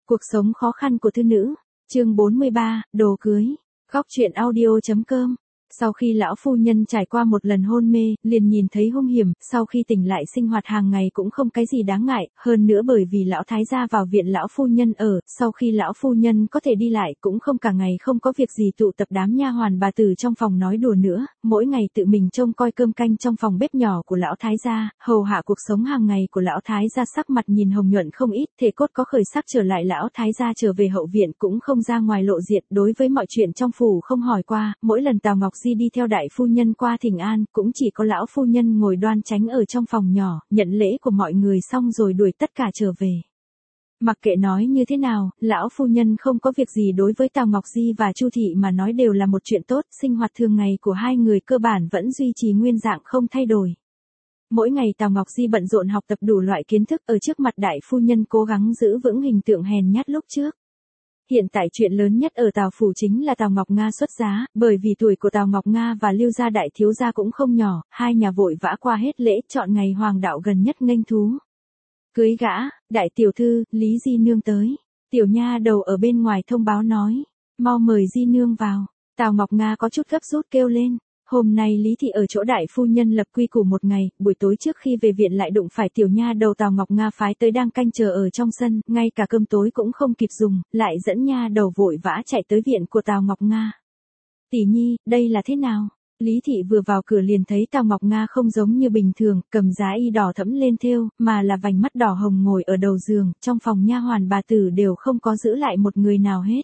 Cuộc sống khó khăn của thư nữ, chương 43, đồ cưới. Góc truyện audio.com. Sau khi lão phu nhân trải qua một lần hôn mê, liền nhìn thấy hung hiểm, sau khi tỉnh lại sinh hoạt hàng ngày cũng không cái gì đáng ngại, hơn nữa bởi vì lão thái gia vào viện lão phu nhân ở, sau khi lão phu nhân có thể đi lại cũng không cả ngày không có việc gì tụ tập đám nha hoàn bà tử trong phòng nói đùa nữa, mỗi ngày tự mình trông coi cơm canh trong phòng bếp nhỏ của lão thái gia, hầu hạ cuộc sống hàng ngày của lão thái gia. Sắc mặt nhìn hồng nhuận không ít, thể cốt có khởi sắc trở lại. Lão thái gia trở về hậu viện cũng không ra ngoài lộ diện, đối với mọi chuyện trong phủ không hỏi qua, mỗi lần Tào Ngọc Di đi theo đại phu nhân qua thỉnh an, cũng chỉ có lão phu nhân ngồi đoan chánh ở trong phòng nhỏ, nhận lễ của mọi người xong rồi đuổi tất cả trở về. Mặc kệ nói như thế nào, lão phu nhân không có việc gì, đối với Tào Ngọc Di và Chu Thị mà nói đều là một chuyện tốt, sinh hoạt thường ngày của hai người cơ bản vẫn duy trì nguyên dạng không thay đổi. Mỗi ngày Tào Ngọc Di bận rộn học tập đủ loại kiến thức, ở trước mặt đại phu nhân cố gắng giữ vững hình tượng hèn nhát lúc trước. Hiện tại chuyện lớn nhất ở Tào phủ chính là Tào Ngọc Nga xuất giá, bởi vì tuổi của Tào Ngọc Nga và Lưu gia đại thiếu gia cũng không nhỏ, hai nhà vội vã qua hết lễ, chọn ngày hoàng đạo gần nhất nghênh thú. Cưới gã, đại tiểu thư, Lý Di Nương tới. Tiểu nha đầu ở bên ngoài thông báo nói, mau mời Di Nương vào. Tào Ngọc Nga có chút gấp rút kêu lên. Hôm nay Lý Thị ở chỗ đại phu nhân lập quy củ một ngày, buổi tối trước khi về viện lại đụng phải tiểu nha đầu Tào Ngọc Nga phái tới đang canh chờ ở trong sân, ngay cả cơm tối cũng không kịp dùng, lại dẫn nha đầu vội vã chạy tới viện của Tào Ngọc Nga. Tỷ nhi, đây là thế nào? Lý Thị vừa vào cửa liền thấy Tào Ngọc Nga không giống như bình thường, cầm giá y đỏ thẫm lên thêu, mà là vành mắt đỏ hồng ngồi ở đầu giường, trong phòng nha hoàn bà tử đều không có giữ lại một người nào hết.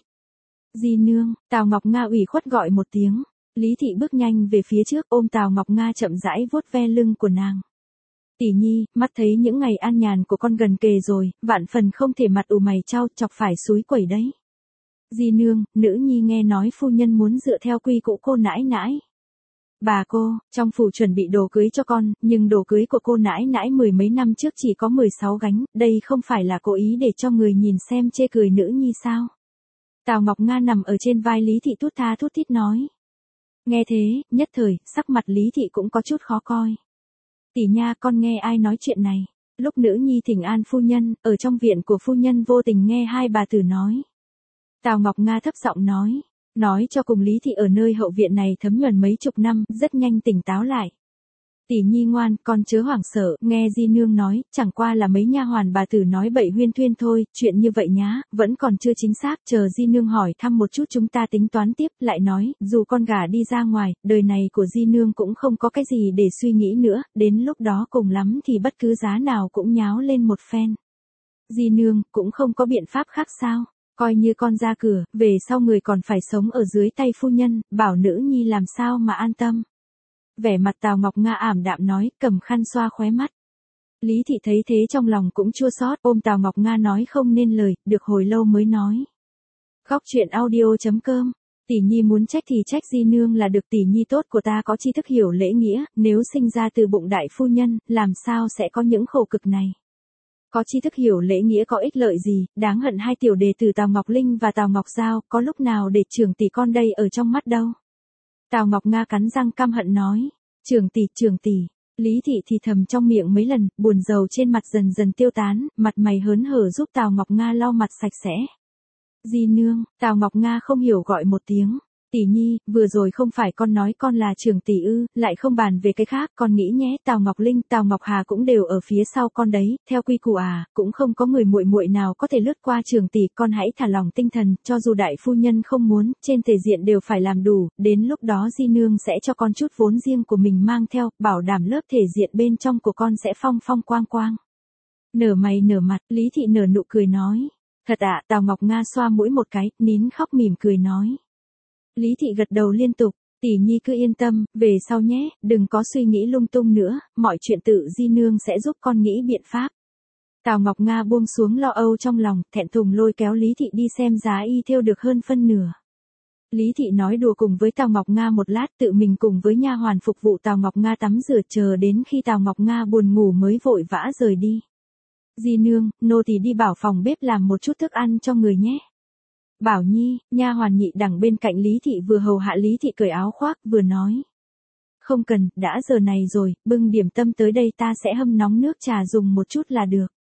Di Nương, Tào Ngọc Nga ủy khuất gọi một tiếng. Lý Thị bước nhanh về phía trước, ôm Tào Ngọc Nga chậm rãi vuốt ve lưng của nàng. Tỷ nhi, mắt thấy những ngày an nhàn của con gần kề rồi, vạn phần không thể mặt ủ mày chau chọc phải xúi quẩy đấy. Di Nương, nữ nhi nghe nói phu nhân muốn dựa theo quy củ cô nãi nãi. Bà cô, trong phủ chuẩn bị đồ cưới cho con, nhưng đồ cưới của cô nãi nãi mười mấy năm trước chỉ có 16 gánh, đây không phải là cố ý để cho người nhìn xem chê cười nữ nhi sao? Tào Ngọc Nga nằm ở trên vai Lý Thị thút tha thút thít nói. Nghe thế, nhất thời, sắc mặt Lý Thị cũng có chút khó coi. Tỷ nha, con nghe ai nói chuyện này? Lúc nữ nhi thỉnh an phu nhân, ở trong viện của phu nhân vô tình nghe hai bà tử nói. Tào Ngọc Nga thấp giọng nói cho cùng Lý Thị ở nơi hậu viện này thấm nhuần mấy chục năm, rất nhanh tỉnh táo lại. Tỷ nhi ngoan, con chớ hoảng sợ, nghe Di Nương nói, chẳng qua là mấy nha hoàn bà tử nói bậy huyên thuyên thôi, chuyện như vậy nhá, vẫn còn chưa chính xác, chờ Di Nương hỏi thăm một chút chúng ta tính toán tiếp, lại nói, dù con gả đi ra ngoài, đời này của Di Nương cũng không có cái gì để suy nghĩ nữa, đến lúc đó cùng lắm thì bất cứ giá nào cũng nháo lên một phen. Di Nương, cũng không có biện pháp khác sao? Coi như con ra cửa, về sau người còn phải sống ở dưới tay phu nhân, bảo nữ nhi làm sao mà an tâm. Vẻ mặt Tào Ngọc Nga ảm đạm nói, cầm khăn xoa khóe mắt. Lý Thị thấy thế trong lòng cũng chua xót, ôm Tào Ngọc Nga nói không nên lời, được hồi lâu mới nói. Góc truyện audio.com. Tỷ nhi muốn trách thì trách Di Nương là được, tỷ nhi tốt của ta có tri thức hiểu lễ nghĩa, nếu sinh ra từ bụng đại phu nhân, làm sao sẽ có những khổ cực này. Có tri thức hiểu lễ nghĩa có ích lợi gì, đáng hận hai tiểu đệ tử Tào Ngọc Linh và Tào Ngọc Giao, có lúc nào để trưởng tỷ con đây ở trong mắt đâu. Tào Ngọc Nga cắn răng căm hận nói, trưởng tỷ. Lý Thị thì thầm trong miệng mấy lần, buồn rầu trên mặt dần dần tiêu tán, mặt mày hớn hở giúp Tào Ngọc Nga lau mặt sạch sẽ. Di Nương, Tào Ngọc Nga không hiểu gọi một tiếng. Tỷ nhi, vừa rồi không phải con nói con là trưởng tỷ ư, lại không bàn về cái khác, con nghĩ nhé, Tào Ngọc Linh, Tào Ngọc Hà cũng đều ở phía sau con đấy, theo quy củ cũng không có người muội muội nào có thể lướt qua trưởng tỷ, con hãy thả lòng tinh thần, cho dù đại phu nhân không muốn, trên thể diện đều phải làm đủ, đến lúc đó Di Nương sẽ cho con chút vốn riêng của mình mang theo, bảo đảm lớp thể diện bên trong của con sẽ phong phong quang quang. Nở mày nở mặt, Lý Thị nở nụ cười nói. Thật ạ, Tào Ngọc Nga xoa mũi một cái, nín khóc mỉm cười nói. Lý Thị gật đầu liên tục, tỷ nhi cứ yên tâm, về sau nhé, đừng có suy nghĩ lung tung nữa, mọi chuyện tự Di Nương sẽ giúp con nghĩ biện pháp. Tào Ngọc Nga buông xuống lo âu trong lòng, thẹn thùng lôi kéo Lý Thị đi xem giá y thêu được hơn phân nửa. Lý Thị nói đùa cùng với Tào Ngọc Nga một lát, tự mình cùng với nha hoàn phục vụ Tào Ngọc Nga tắm rửa, chờ đến khi Tào Ngọc Nga buồn ngủ mới vội vã rời đi. Di Nương, nô tỳ đi bảo phòng bếp làm một chút thức ăn cho người nhé. Bảo Nhi, nha hoàn nhị đẳng bên cạnh Lý Thị vừa hầu hạ Lý Thị cởi áo khoác, vừa nói. Không cần, đã giờ này rồi, bưng điểm tâm tới đây ta sẽ hâm nóng nước trà dùng một chút là được.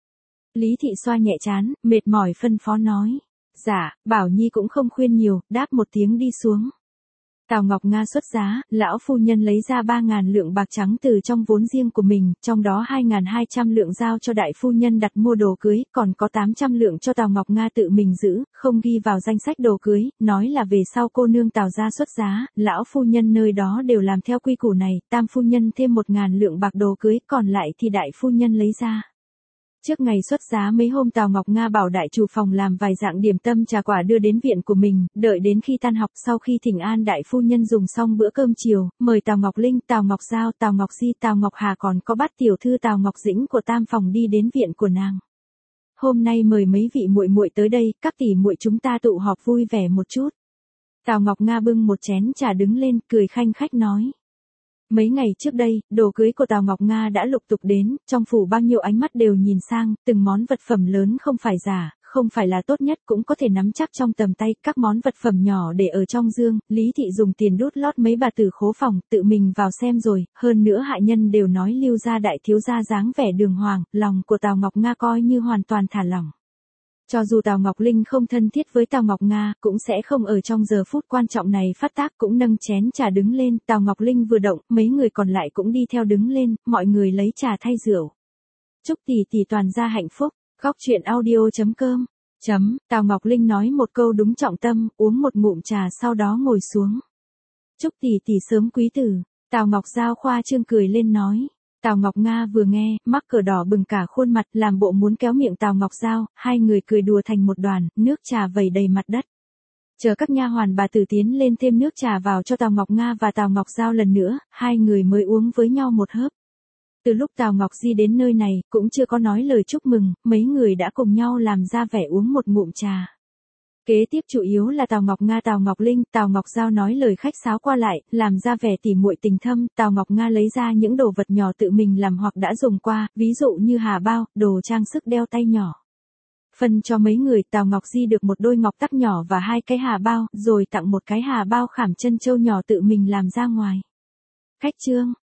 Lý Thị xoa nhẹ trán, mệt mỏi phân phó nói. Dạ, Bảo Nhi cũng không khuyên nhiều, đáp một tiếng đi xuống. Tào Ngọc Nga xuất giá, lão phu nhân lấy ra 3.000 lượng bạc trắng từ trong vốn riêng của mình, trong đó 2.200 lượng giao cho đại phu nhân đặt mua đồ cưới, còn có 800 lượng cho Tào Ngọc Nga tự mình giữ, không ghi vào danh sách đồ cưới, nói là về sau cô nương Tào gia xuất giá, lão phu nhân nơi đó đều làm theo quy củ này, tam phu nhân thêm 1.000 lượng bạc đồ cưới, còn lại thì đại phu nhân lấy ra. Trước ngày xuất giá mấy hôm Tào Ngọc Nga bảo đại chủ phòng làm vài dạng điểm tâm trà quả đưa đến viện của mình, đợi đến khi tan học sau khi thỉnh an đại phu nhân dùng xong bữa cơm chiều, mời Tào Ngọc Linh, Tào Ngọc Giao, Tào Ngọc Di, Tào Ngọc Hà còn có bát tiểu thư Tào Ngọc Dĩnh của tam phòng đi đến viện của nàng. Hôm nay mời mấy vị muội muội tới đây, các tỷ muội chúng ta tụ họp vui vẻ một chút. Tào Ngọc Nga bưng một chén trà đứng lên, cười khanh khách nói. Mấy ngày trước đây, đồ cưới của Tào Ngọc Nga đã lục tục đến, trong phủ bao nhiêu ánh mắt đều nhìn sang, từng món vật phẩm lớn không phải giả, không phải là tốt nhất cũng có thể nắm chắc trong tầm tay, các món vật phẩm nhỏ để ở trong dương, Lý Thị dùng tiền đút lót mấy bà tử khố phòng, tự mình vào xem rồi, hơn nữa hạ nhân đều nói Lưu gia đại thiếu gia dáng vẻ đường hoàng, lòng của Tào Ngọc Nga coi như hoàn toàn thả lỏng. Cho dù Tào Ngọc Linh không thân thiết với Tào Ngọc Nga, cũng sẽ không ở trong giờ phút quan trọng này phát tác, cũng nâng chén trà đứng lên, Tào Ngọc Linh vừa động, mấy người còn lại cũng đi theo đứng lên, mọi người lấy trà thay rượu. Chúc tỷ tỷ toàn gia hạnh phúc, góc truyện audio.com. Tào Ngọc Linh nói một câu đúng trọng tâm, uống một ngụm trà sau đó ngồi xuống. Chúc tỷ tỷ sớm quý tử, Tào Ngọc Giao khoa trương cười lên nói. Tào Ngọc Nga vừa nghe, mắc cỡ đỏ bừng cả khuôn mặt, làm bộ muốn kéo miệng Tào Ngọc Giao, hai người cười đùa thành một đoàn, nước trà vẩy đầy mặt đất. Chờ các nha hoàn bà tử tiến lên thêm nước trà vào cho Tào Ngọc Nga và Tào Ngọc Giao lần nữa, hai người mới uống với nhau một hớp. Từ lúc Tào Ngọc Di đến nơi này, cũng chưa có nói lời chúc mừng, mấy người đã cùng nhau làm ra vẻ uống một ngụm trà. Kế tiếp chủ yếu là Tào Ngọc Nga Tào Ngọc Linh, Tào Ngọc Giao nói lời khách sáo qua lại, làm ra vẻ tỉ muội tình thâm, Tào Ngọc Nga lấy ra những đồ vật nhỏ tự mình làm hoặc đã dùng qua, ví dụ như hà bao, đồ trang sức đeo tay nhỏ. Phân cho mấy người, Tào Ngọc Di được một đôi ngọc tắc nhỏ và 2 cái hà bao, rồi tặng một cái hà bao khảm chân châu nhỏ tự mình làm ra ngoài. Khách trương,